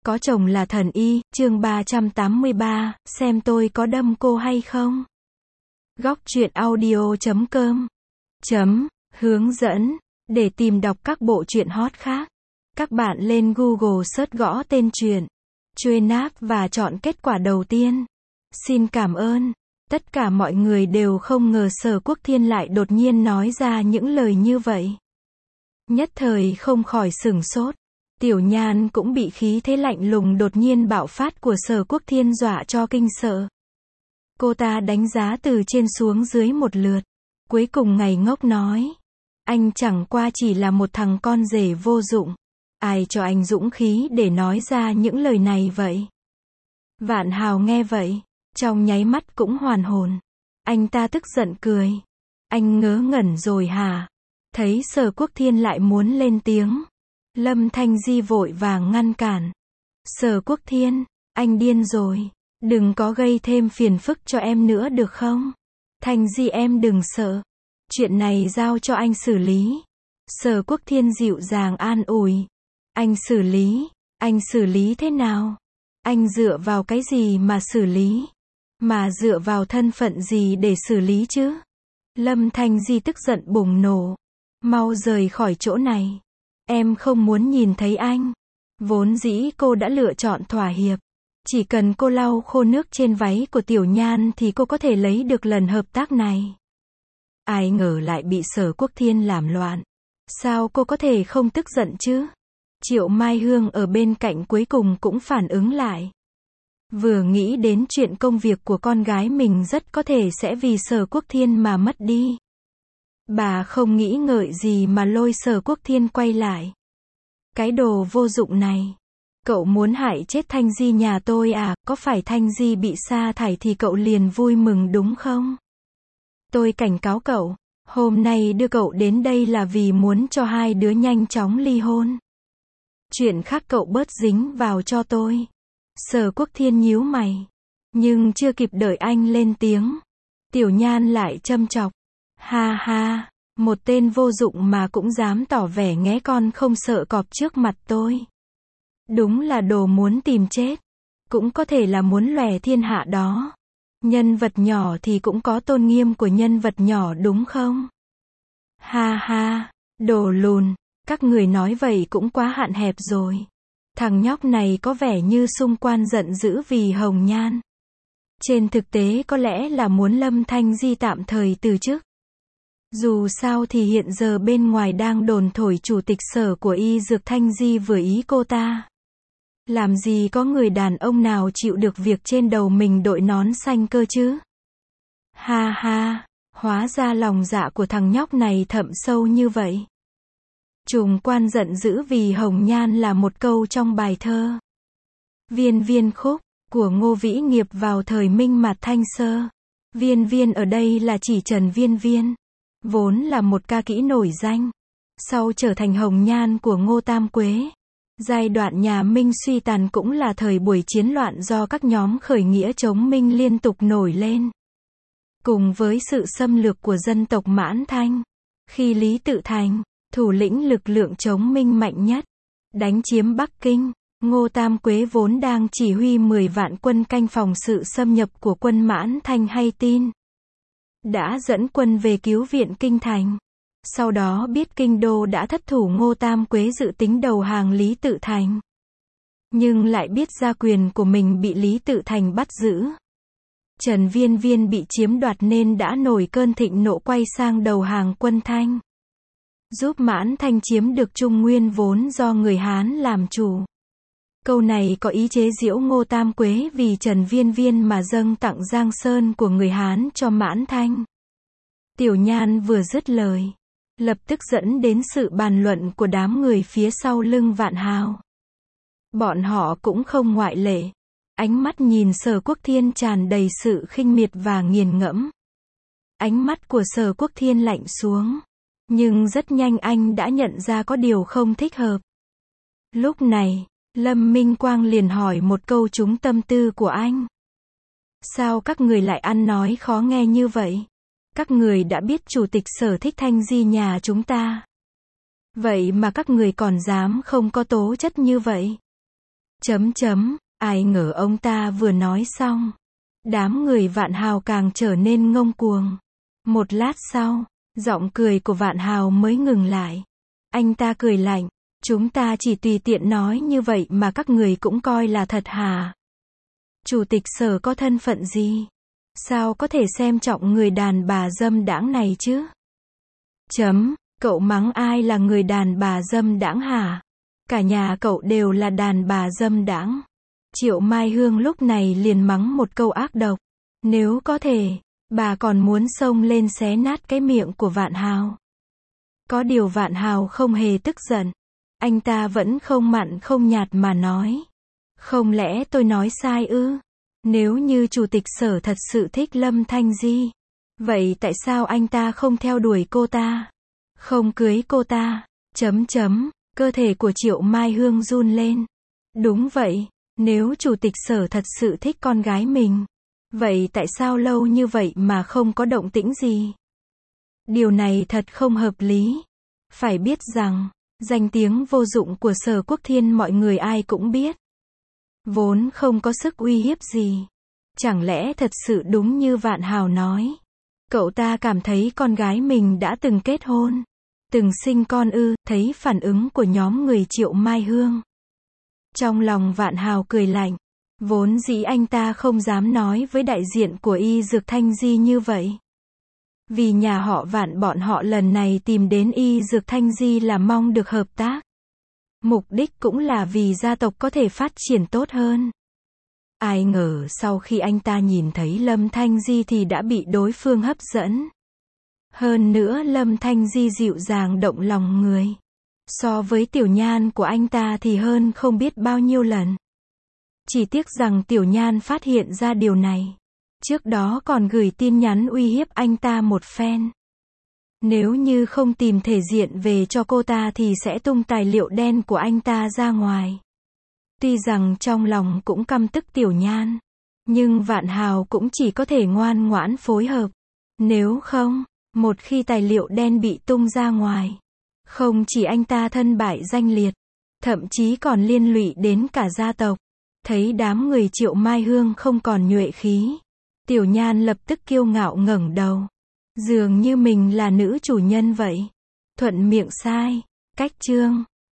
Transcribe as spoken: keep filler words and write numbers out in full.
Có chồng là thần y, chương ba trăm tám mươi ba, xem tôi có đâm cô hay không? Góc truyện audio chấm com chấm hướng dẫn để tìm đọc các bộ truyện hot khác. Các bạn lên Google search gõ tên truyện, truy náp và chọn kết quả đầu tiên. Xin cảm ơn. Tất cả mọi người đều không ngờ Sở Quốc Thiên lại đột nhiên nói ra những lời như vậy. Nhất thời không khỏi sửng sốt. Tiểu Nhan cũng bị khí thế lạnh lùng đột nhiên bạo phát của Sở Quốc Thiên dọa cho kinh sợ. Cô ta đánh giá từ trên xuống dưới một lượt. Cuối cùng ngây ngốc nói. Anh chẳng qua chỉ là một thằng con rể vô dụng. Ai cho anh dũng khí để nói ra những lời này vậy? Vạn Hào nghe vậy, trong nháy mắt cũng hoàn hồn. Anh ta tức giận cười. Anh ngớ ngẩn rồi hả? Thấy Sở Quốc Thiên lại muốn lên tiếng. Lâm Thanh Di vội vàng ngăn cản. Sở Quốc Thiên, anh điên rồi. Đừng có gây thêm phiền phức cho em nữa được không? Thanh Di em đừng sợ. Chuyện này giao cho anh xử lý. Sở Quốc Thiên dịu dàng an ủi. Anh xử lý? Anh xử lý thế nào? Anh dựa vào cái gì mà xử lý? Mà dựa vào thân phận gì để xử lý chứ? Lâm Thanh Di tức giận bùng nổ. Mau rời khỏi chỗ này. Em không muốn nhìn thấy anh. Vốn dĩ cô đã lựa chọn thỏa hiệp. Chỉ cần cô lau khô nước trên váy của Tiểu Nhan thì cô có thể lấy được lần hợp tác này. Ai ngờ lại bị Sở Quốc Thiên làm loạn. Sao cô có thể không tức giận chứ? Triệu Mai Hương ở bên cạnh cuối cùng cũng phản ứng lại. Vừa nghĩ đến chuyện công việc của con gái mình rất có thể sẽ vì Sở Quốc Thiên mà mất đi. Bà không nghĩ ngợi gì mà lôi Sở Quốc Thiên quay lại. Cái đồ vô dụng này. Cậu muốn hại chết Thanh Di nhà tôi à? Có phải Thanh Di bị sa thải thì cậu liền vui mừng đúng không? Tôi cảnh cáo cậu. Hôm nay đưa cậu đến đây là vì muốn cho hai đứa nhanh chóng ly hôn. Chuyện khác cậu bớt dính vào cho tôi. Sở Quốc Thiên nhíu mày. Nhưng chưa kịp đợi anh lên tiếng. Tiểu Nhan lại châm chọc. Ha ha, một tên vô dụng mà cũng dám tỏ vẻ nghé con không sợ cọp trước mặt tôi. Đúng là đồ muốn tìm chết. Cũng có thể là muốn lòe thiên hạ đó. Nhân vật nhỏ thì cũng có tôn nghiêm của nhân vật nhỏ đúng không? Ha ha, đồ lùn, các người nói vậy cũng quá hạn hẹp rồi. Thằng nhóc này có vẻ như xung quan giận dữ vì Hồng Nhan. Trên thực tế có lẽ là muốn Lâm Thanh Di tạm thời từ chức. Dù sao thì hiện giờ bên ngoài đang đồn thổi chủ tịch sở của Y Dược Thanh Di vừa ý cô ta. Làm gì có người đàn ông nào chịu được việc trên đầu mình đội nón xanh cơ chứ? Ha ha, hóa ra lòng dạ của thằng nhóc này thậm sâu như vậy. Trùng quan giận dữ vì Hồng Nhan là một câu trong bài thơ Viên Viên Khúc của Ngô Vĩ Nghiệp vào thời Minh Mạt Thanh Sơ. Viên Viên ở đây là chỉ Trần Viên Viên, vốn là một ca kỹ nổi danh, sau trở thành Hồng Nhan của Ngô Tam Quế. Giai đoạn nhà Minh suy tàn cũng là thời buổi chiến loạn do các nhóm khởi nghĩa chống Minh liên tục nổi lên. Cùng với sự xâm lược của dân tộc Mãn Thanh, khi Lý Tự Thành, thủ lĩnh lực lượng chống Minh mạnh nhất, đánh chiếm Bắc Kinh, Ngô Tam Quế vốn đang chỉ huy mười vạn quân canh phòng sự xâm nhập của quân Mãn Thanh hay tin. Đã dẫn quân về cứu viện Kinh Thành. Sau đó biết Kinh Đô đã thất thủ, Ngô Tam Quế dự tính đầu hàng Lý Tự Thành. Nhưng lại biết gia quyền của mình bị Lý Tự Thành bắt giữ. Trần Viên Viên bị chiếm đoạt nên đã nổi cơn thịnh nộ quay sang đầu hàng quân Thanh. Giúp Mãn Thanh chiếm được Trung Nguyên vốn do người Hán làm chủ. Câu này có ý chế giễu Ngô Tam Quế vì Trần Viên Viên mà dâng tặng Giang Sơn của người Hán cho Mãn Thanh. Tiểu Nhan vừa dứt lời, lập tức dẫn đến sự bàn luận của đám người phía sau lưng Vạn Hào. Bọn họ cũng không ngoại lệ. Ánh mắt nhìn Sở Quốc Thiên tràn đầy sự khinh miệt và nghiền ngẫm. Ánh mắt của Sở Quốc Thiên lạnh xuống. Nhưng rất nhanh anh đã nhận ra có điều không thích hợp. Lúc này, Lâm Minh Quang liền hỏi một câu trúng tâm tư của anh. Sao các người lại ăn nói khó nghe như vậy? Các người đã biết chủ tịch Sở thích Thanh Di nhà chúng ta. Vậy mà các người còn dám không có tố chất như vậy. Chấm chấm, ai ngờ ông ta vừa nói xong. Đám người Vạn Hào càng trở nên ngông cuồng. Một lát sau, giọng cười của Vạn Hào mới ngừng lại. Anh ta cười lạnh, chúng ta chỉ tùy tiện nói như vậy mà các người cũng coi là thật hả? Chủ tịch Sở có thân phận gì? Sao có thể xem trọng người đàn bà dâm đãng này chứ? Chấm, cậu mắng ai là người đàn bà dâm đãng hả? Cả nhà cậu đều là đàn bà dâm đãng. Triệu Mai Hương lúc này liền mắng một câu ác độc. Nếu có thể, bà còn muốn xông lên xé nát cái miệng của Vạn Hào. Có điều Vạn Hào không hề tức giận. Anh ta vẫn không mặn không nhạt mà nói. Không lẽ tôi nói sai ư? Nếu như chủ tịch Sở thật sự thích Lâm Thanh Di, vậy tại sao anh ta không theo đuổi cô ta? Không cưới cô ta? Chấm chấm, cơ thể của Triệu Mai Hương run lên. Đúng vậy, nếu chủ tịch Sở thật sự thích con gái mình, vậy tại sao lâu như vậy mà không có động tĩnh gì? Điều này thật không hợp lý. Phải biết rằng, danh tiếng vô dụng của Sở Quốc Thiên mọi người ai cũng biết. Vốn không có sức uy hiếp gì. Chẳng lẽ thật sự đúng như Vạn Hào nói? Cậu ta cảm thấy con gái mình đã từng kết hôn, từng sinh con ư? Thấy phản ứng của nhóm người Triệu Mai Hương, trong lòng Vạn Hào cười lạnh. Vốn dĩ anh ta không dám nói với đại diện của Y Dược Thanh Di như vậy. Vì nhà họ Vạn bọn họ lần này tìm đến Y Dược Thanh Di là mong được hợp tác. Mục đích cũng là vì gia tộc có thể phát triển tốt hơn. Ai ngờ sau khi anh ta nhìn thấy Lâm Thanh Di thì đã bị đối phương hấp dẫn. Hơn nữa Lâm Thanh Di dịu dàng động lòng người. So với Tiểu Nhan của anh ta thì hơn không biết bao nhiêu lần. Chỉ tiếc rằng Tiểu Nhan phát hiện ra điều này. Trước đó còn gửi tin nhắn uy hiếp anh ta một phen. Nếu như không tìm thể diện về cho cô ta thì sẽ tung tài liệu đen của anh ta ra ngoài. Tuy rằng trong lòng cũng căm tức Tiểu Nhan, nhưng Vạn Hào cũng chỉ có thể ngoan ngoãn phối hợp. Nếu không, một khi tài liệu đen bị tung ra ngoài, không chỉ anh ta thân bại danh liệt, thậm chí còn liên lụy đến cả gia tộc. Thấy đám người Triệu Mai Hương không còn nhuệ khí, Tiểu Nhan lập tức kiêu ngạo ngẩng đầu. Dường như mình là nữ chủ nhân vậy. Thuận miệng sai. Cách chương